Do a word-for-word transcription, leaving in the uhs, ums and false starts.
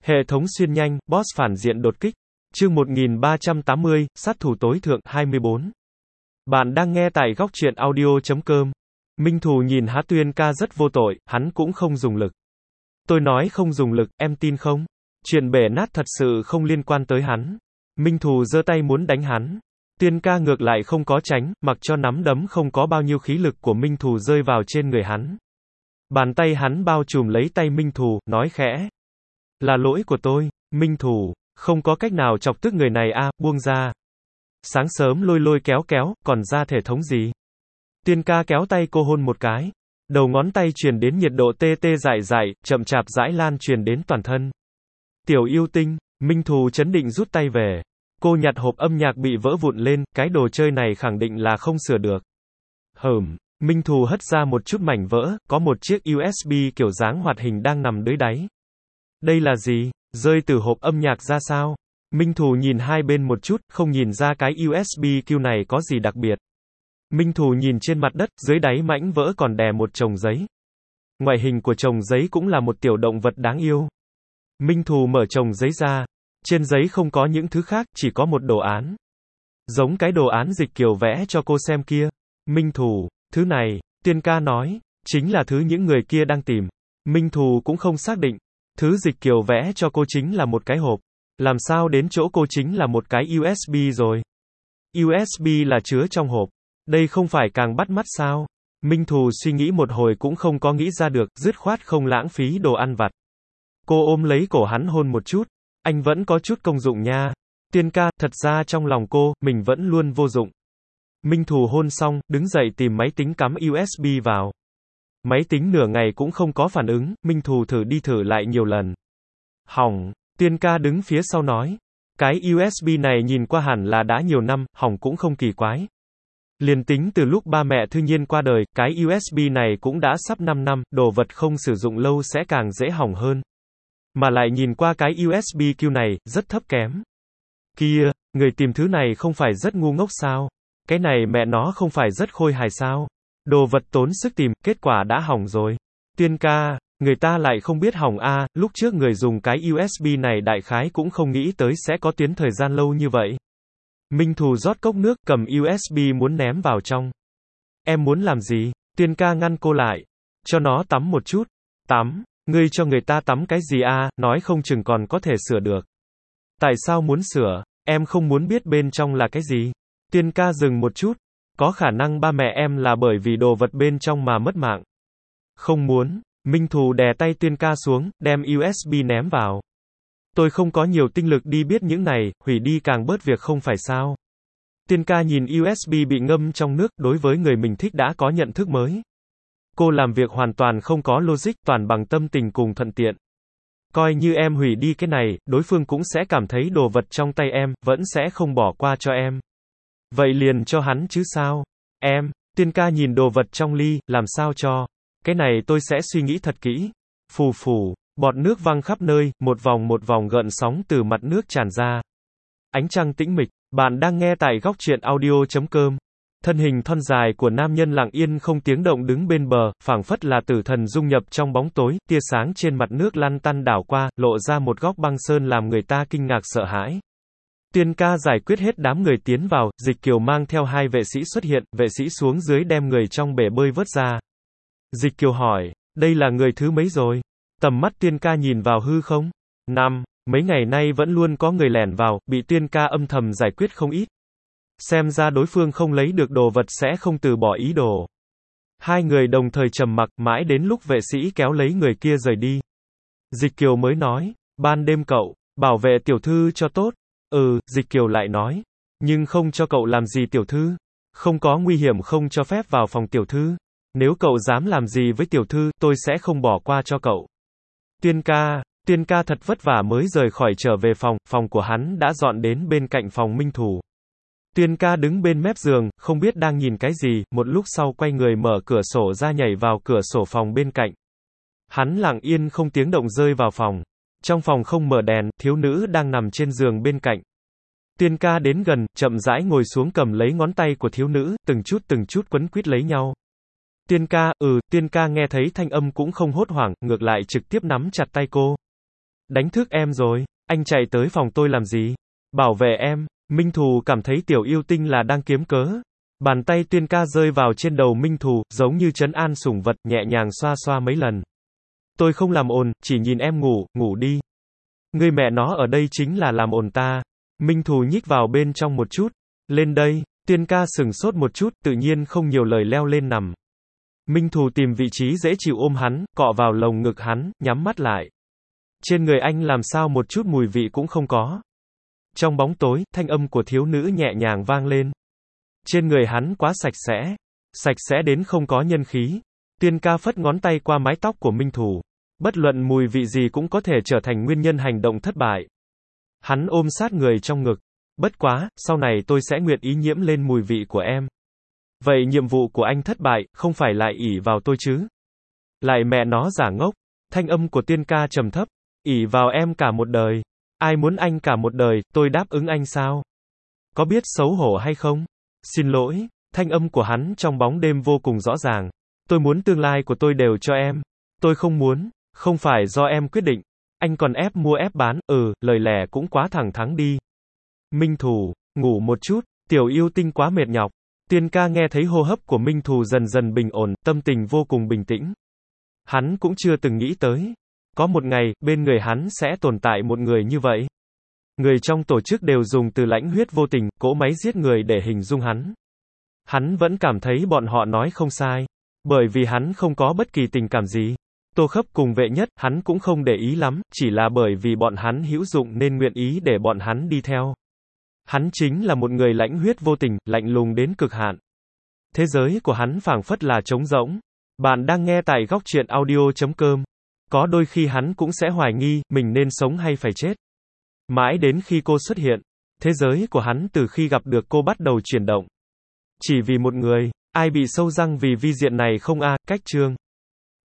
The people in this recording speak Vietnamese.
Hệ thống xuyên nhanh, boss phản diện đột kích. Chương một nghìn ba trăm tám mươi, sát thủ tối thượng, hai mươi bốn. Bạn đang nghe tại góc truyện audio chấm com. Minh Thù nhìn Há Tuyên ca rất vô tội, hắn cũng không dùng lực. Tôi nói không dùng lực, em tin không? Chuyện bể nát thật sự không liên quan tới hắn. Minh Thù giơ tay muốn đánh hắn. Tuyên ca ngược lại không có tránh, mặc cho nắm đấm không có bao nhiêu khí lực của Minh Thù rơi vào trên người hắn. Bàn tay hắn bao trùm lấy tay Minh Thù, nói khẽ. Là lỗi của tôi, Minh Thù, không có cách nào chọc tức người này a, buông ra. Sáng sớm lôi lôi kéo kéo, còn ra thể thống gì? Tuyên ca kéo tay cô hôn một cái. Đầu ngón tay truyền đến nhiệt độ tê tê dại dại, chậm chạp dãi lan truyền đến toàn thân. Tiểu yêu tinh, Minh Thù chấn định rút tay về. Cô nhặt hộp âm nhạc bị vỡ vụn lên, cái đồ chơi này khẳng định là không sửa được. Hừm, Minh Thù hất ra một chút mảnh vỡ, có một chiếc u ét bê kiểu dáng hoạt hình đang nằm dưới đáy. Đây là gì? Rơi từ hộp âm nhạc ra sao? Minh Thù nhìn hai bên một chút, không nhìn ra cái u ét bê Q này có gì đặc biệt. Minh Thù nhìn trên mặt đất, dưới đáy mảnh vỡ còn đè một chồng giấy. Ngoại hình của chồng giấy cũng là một tiểu động vật đáng yêu. Minh Thù mở chồng giấy ra. Trên giấy không có những thứ khác, chỉ có một đồ án. Giống cái đồ án Dịch Kiều vẽ cho cô xem kia. Minh Thù, thứ này, Tuyên ca nói, chính là thứ những người kia đang tìm. Minh Thù cũng không xác định. Thứ Dịch Kiều vẽ cho cô chính là một cái hộp. Làm sao đến chỗ cô chính là một cái u ét bê rồi? u ét bê là chứa trong hộp. Đây không phải càng bắt mắt sao? Minh Thù suy nghĩ một hồi cũng không có nghĩ ra được, dứt khoát không lãng phí đồ ăn vặt. Cô ôm lấy cổ hắn hôn một chút. Anh vẫn có chút công dụng nha. Tuyên ca, thật ra trong lòng cô, mình vẫn luôn vô dụng. Minh Thù hôn xong, đứng dậy tìm máy tính cắm u ét bê vào. Máy tính nửa ngày cũng không có phản ứng, Minh Thù thử đi thử lại nhiều lần. Hỏng, Tuyên ca đứng phía sau nói. Cái u ét bê này nhìn qua hẳn là đã nhiều năm, hỏng cũng không kỳ quái. Liền tính từ lúc ba mẹ Thư Nhiên qua đời, cái u ét bê này cũng đã sắp năm năm, đồ vật không sử dụng lâu sẽ càng dễ hỏng hơn. Mà lại nhìn qua cái u ét bê Q này, rất thấp kém. Kia, người tìm thứ này không phải rất ngu ngốc sao? Cái này mẹ nó không phải rất khôi hài sao? Đồ vật tốn sức tìm, kết quả đã hỏng rồi. Tuyên ca, người ta lại không biết hỏng a, lúc trước người dùng cái u ét bê này đại khái cũng không nghĩ tới sẽ có tuyến thời gian lâu như vậy. Minh Thù rót cốc nước, cầm u ét bê muốn ném vào trong. Em muốn làm gì? Tuyên ca ngăn cô lại. Cho nó tắm một chút. Tắm? Ngươi cho người ta tắm cái gì a, nói không chừng còn có thể sửa được. Tại sao muốn sửa? Em không muốn biết bên trong là cái gì. Tuyên ca dừng một chút. Có khả năng ba mẹ em là bởi vì đồ vật bên trong mà mất mạng. Không muốn. Minh Thù đè tay Tuyên ca xuống, đem u ét bê ném vào. Tôi không có nhiều tinh lực đi biết những này, hủy đi càng bớt việc không phải sao. Tuyên ca nhìn u ét bê bị ngâm trong nước, đối với người mình thích đã có nhận thức mới. Cô làm việc hoàn toàn không có logic, toàn bằng tâm tình cùng thuận tiện. Coi như em hủy đi cái này, đối phương cũng sẽ cảm thấy đồ vật trong tay em, vẫn sẽ không bỏ qua cho em. Vậy liền cho hắn chứ sao? Em, Tuyên ca nhìn đồ vật trong ly, làm sao cho? Cái này tôi sẽ suy nghĩ thật kỹ. Phù phù, bọt nước văng khắp nơi, một vòng một vòng gợn sóng từ mặt nước tràn ra. Ánh trăng tĩnh mịch, bạn đang nghe tại góc truyện audio chấm com. Thân hình thon dài của nam nhân lặng yên không tiếng động đứng bên bờ, phảng phất là tử thần dung nhập trong bóng tối, tia sáng trên mặt nước lăn tăn đảo qua, lộ ra một góc băng sơn làm người ta kinh ngạc sợ hãi. Tuyên ca giải quyết hết đám người tiến vào, Dịch Kiều mang theo hai vệ sĩ xuất hiện, vệ sĩ xuống dưới đem người trong bể bơi vớt ra. Dịch Kiều hỏi, đây là người thứ mấy rồi? Tầm mắt Tuyên ca nhìn vào hư không? Năm, mấy ngày nay vẫn luôn có người lẻn vào, bị Tuyên ca âm thầm giải quyết không ít. Xem ra đối phương không lấy được đồ vật sẽ không từ bỏ ý đồ. Hai người đồng thời trầm mặc, mãi đến lúc vệ sĩ kéo lấy người kia rời đi. Dịch Kiều mới nói, ban đêm cậu, bảo vệ tiểu thư cho tốt. Ừ, Dịch Kiều lại nói, nhưng không cho cậu làm gì tiểu thư. Không có nguy hiểm không cho phép vào phòng tiểu thư. Nếu cậu dám làm gì với tiểu thư, tôi sẽ không bỏ qua cho cậu. Tuyên ca, Tuyên ca thật vất vả mới rời khỏi trở về phòng, phòng của hắn đã dọn đến bên cạnh phòng Minh Thù. Tuyên ca đứng bên mép giường, không biết đang nhìn cái gì, một lúc sau quay người mở cửa sổ ra nhảy vào cửa sổ phòng bên cạnh. Hắn lặng yên không tiếng động rơi vào phòng. Trong phòng không mở đèn, thiếu nữ đang nằm trên giường bên cạnh. Tuyên ca đến gần, chậm rãi ngồi xuống cầm lấy ngón tay của thiếu nữ, từng chút từng chút quấn quýt lấy nhau. Tuyên ca, ừ, Tuyên ca nghe thấy thanh âm cũng không hốt hoảng, ngược lại trực tiếp nắm chặt tay cô. Đánh thức em rồi. Anh chạy tới phòng tôi làm gì? Bảo vệ em. Minh Thù cảm thấy tiểu yêu tinh là đang kiếm cớ. Bàn tay Tuyên ca rơi vào trên đầu Minh Thù, giống như trấn an sủng vật, nhẹ nhàng xoa xoa mấy lần. Tôi không làm ồn, chỉ nhìn em ngủ, ngủ đi. Người mẹ nó ở đây chính là làm ồn ta. Minh Thù nhích vào bên trong một chút. Lên đây. Tuyên ca sừng sốt một chút, tự nhiên không nhiều lời leo lên nằm. Minh Thù tìm vị trí dễ chịu ôm hắn, cọ vào lồng ngực hắn, nhắm mắt lại. Trên người anh làm sao một chút mùi vị cũng không có. Trong bóng tối, thanh âm của thiếu nữ nhẹ nhàng vang lên. Trên người hắn quá sạch sẽ. Sạch sẽ đến không có nhân khí. Tuyên ca phất ngón tay qua mái tóc của Minh Thù. Bất luận mùi vị gì cũng có thể trở thành nguyên nhân hành động thất bại. Hắn ôm sát người trong ngực. Bất quá, sau này tôi sẽ nguyện ý nhiễm lên mùi vị của em. Vậy nhiệm vụ của anh thất bại, không phải lại ỷ vào tôi chứ? Lại mẹ nó giả ngốc. Thanh âm của Tuyên ca trầm thấp. Ỷ vào em cả một đời. Ai muốn anh cả một đời, tôi đáp ứng anh sao? Có biết xấu hổ hay không? Xin lỗi. Thanh âm của hắn trong bóng đêm vô cùng rõ ràng. Tôi muốn tương lai của tôi đều cho em. Tôi không muốn. Không phải do em quyết định. Anh còn ép mua ép bán, ừ, lời lẽ cũng quá thẳng thắn đi. Minh Thù, ngủ một chút, tiểu yêu tinh quá mệt nhọc. Tuyên ca nghe thấy hô hấp của Minh Thù dần dần bình ổn, tâm tình vô cùng bình tĩnh. Hắn cũng chưa từng nghĩ tới. Có một ngày, bên người hắn sẽ tồn tại một người như vậy. Người trong tổ chức đều dùng từ lãnh huyết vô tình, cỗ máy giết người để hình dung hắn. Hắn vẫn cảm thấy bọn họ nói không sai. Bởi vì hắn không có bất kỳ tình cảm gì. Tô Khấp cùng Vệ Nhất, hắn cũng không để ý lắm, chỉ là bởi vì bọn hắn hữu dụng nên nguyện ý để bọn hắn đi theo. Hắn chính là một người lãnh huyết vô tình, lạnh lùng đến cực hạn. Thế giới của hắn phảng phất là trống rỗng. Bạn đang nghe tại góc truyện audio chấm com. Có đôi khi hắn cũng sẽ hoài nghi, mình nên sống hay phải chết. Mãi đến khi cô xuất hiện, thế giới của hắn từ khi gặp được cô bắt đầu chuyển động. Chỉ vì một người, ai bị sâu răng vì vi diện này không a, cách chương.